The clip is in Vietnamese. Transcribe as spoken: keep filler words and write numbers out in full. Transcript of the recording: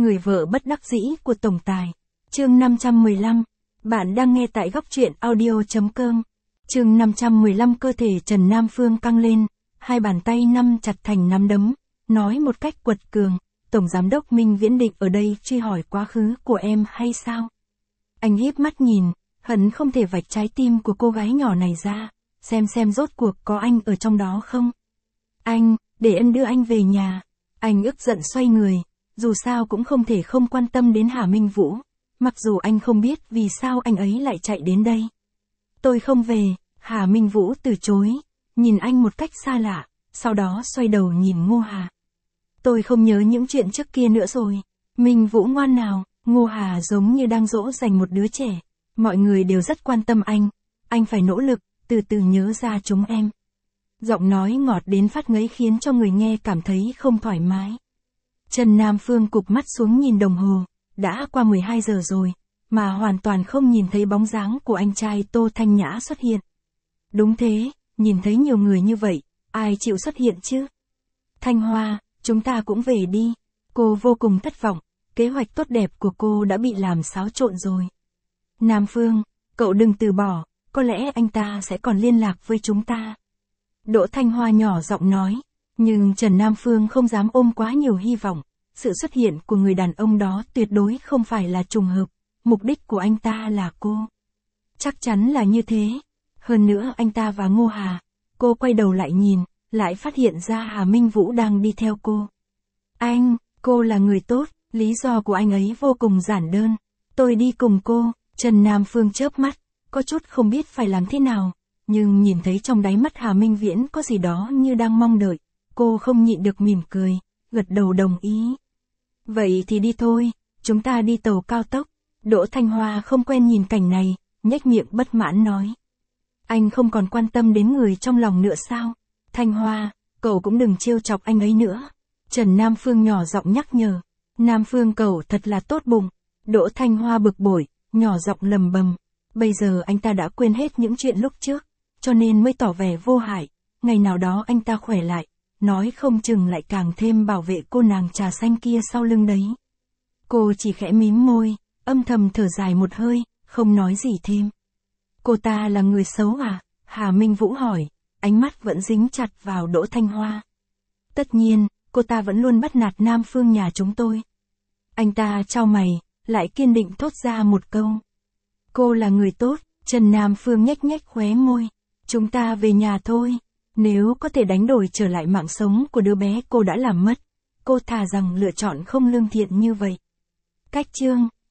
Người vợ bất đắc dĩ của tổng tài. Chương năm trăm mười lăm. Bạn đang nghe tại góc truyện audio.com. Chương năm trăm mười lăm. Cơ thể Trần Nam Phương căng lên, hai bàn tay nắm chặt thành nắm đấm, nói một cách quật cường, Tổng Giám đốc Minh Viễn định ở đây truy hỏi quá khứ của em hay sao? Anh híp mắt nhìn, hận không thể vạch trái tim của cô gái nhỏ này ra, xem xem rốt cuộc có anh ở trong đó không? Anh, để em đưa anh về nhà. Anh ức giận xoay người, dù sao cũng không thể không quan tâm đến Hà Minh Vũ, mặc dù anh không biết vì sao anh ấy lại chạy đến đây. Tôi không về, Hà Minh Vũ từ chối, nhìn anh một cách xa lạ, sau đó xoay đầu nhìn Ngô Hà. Tôi không nhớ những chuyện trước kia nữa rồi. Minh Vũ ngoan nào, Ngô Hà giống như đang dỗ dành một đứa trẻ. Mọi người đều rất quan tâm anh, anh phải nỗ lực, từ từ nhớ ra chúng em. Giọng nói ngọt đến phát ngấy khiến cho người nghe cảm thấy không thoải mái. Trần Nam Phương cụp mắt xuống nhìn đồng hồ, đã qua mười hai giờ rồi, mà hoàn toàn không nhìn thấy bóng dáng của anh trai Tô Thanh Nhã xuất hiện. Đúng thế, nhìn thấy nhiều người như vậy, ai chịu xuất hiện chứ? Thanh Hoa, chúng ta cũng về đi. Cô vô cùng thất vọng, kế hoạch tốt đẹp của cô đã bị làm xáo trộn rồi. Nam Phương, cậu đừng từ bỏ, có lẽ anh ta sẽ còn liên lạc với chúng ta. Đỗ Thanh Hoa nhỏ giọng nói, nhưng Trần Nam Phương không dám ôm quá nhiều hy vọng. Sự xuất hiện của người đàn ông đó tuyệt đối không phải là trùng hợp, mục đích của anh ta là cô. Chắc chắn là như thế. Hơn nữa anh ta và Ngô Hà, cô quay đầu lại nhìn, lại phát hiện ra Hà Minh Vũ đang đi theo cô. Anh, cô là người tốt, lý do của anh ấy vô cùng giản đơn. Tôi đi cùng cô. Trần Nam Phương chớp mắt, có chút không biết phải làm thế nào, nhưng nhìn thấy trong đáy mắt Hà Minh Viễn có gì đó như đang mong đợi, cô không nhịn được mỉm cười, gật đầu đồng ý. Vậy thì đi thôi, chúng ta đi tàu cao tốc. Đỗ Thanh Hoa không quen nhìn cảnh này, nhếch miệng bất mãn nói. Anh không còn quan tâm đến người trong lòng nữa sao? Thanh Hoa, cậu cũng đừng trêu chọc anh ấy nữa. Trần Nam Phương nhỏ giọng nhắc nhở. Nam Phương cậu thật là tốt bụng. Đỗ Thanh Hoa bực bội, nhỏ giọng lầm bầm. Bây giờ anh ta đã quên hết những chuyện lúc trước, cho nên mới tỏ vẻ vô hại. Ngày nào đó anh ta khỏe lại, nói không chừng lại càng thêm bảo vệ cô nàng trà xanh kia sau lưng đấy. Cô chỉ khẽ mím môi, âm thầm thở dài một hơi, không nói gì thêm. Cô ta là người xấu à? Hà Minh Vũ hỏi, ánh mắt vẫn dính chặt vào Đỗ Thanh Hoa. Tất nhiên, cô ta vẫn luôn bắt nạt Nam Phương nhà chúng tôi. Anh ta chau mày, lại kiên định thốt ra một câu. Cô là người tốt. Trần Nam Phương nhếch nhếch khóe môi. Chúng ta về nhà thôi. Nếu có thể đánh đổi trở lại mạng sống của đứa bé cô đã làm mất, cô thà rằng lựa chọn không lương thiện như vậy. Cách chương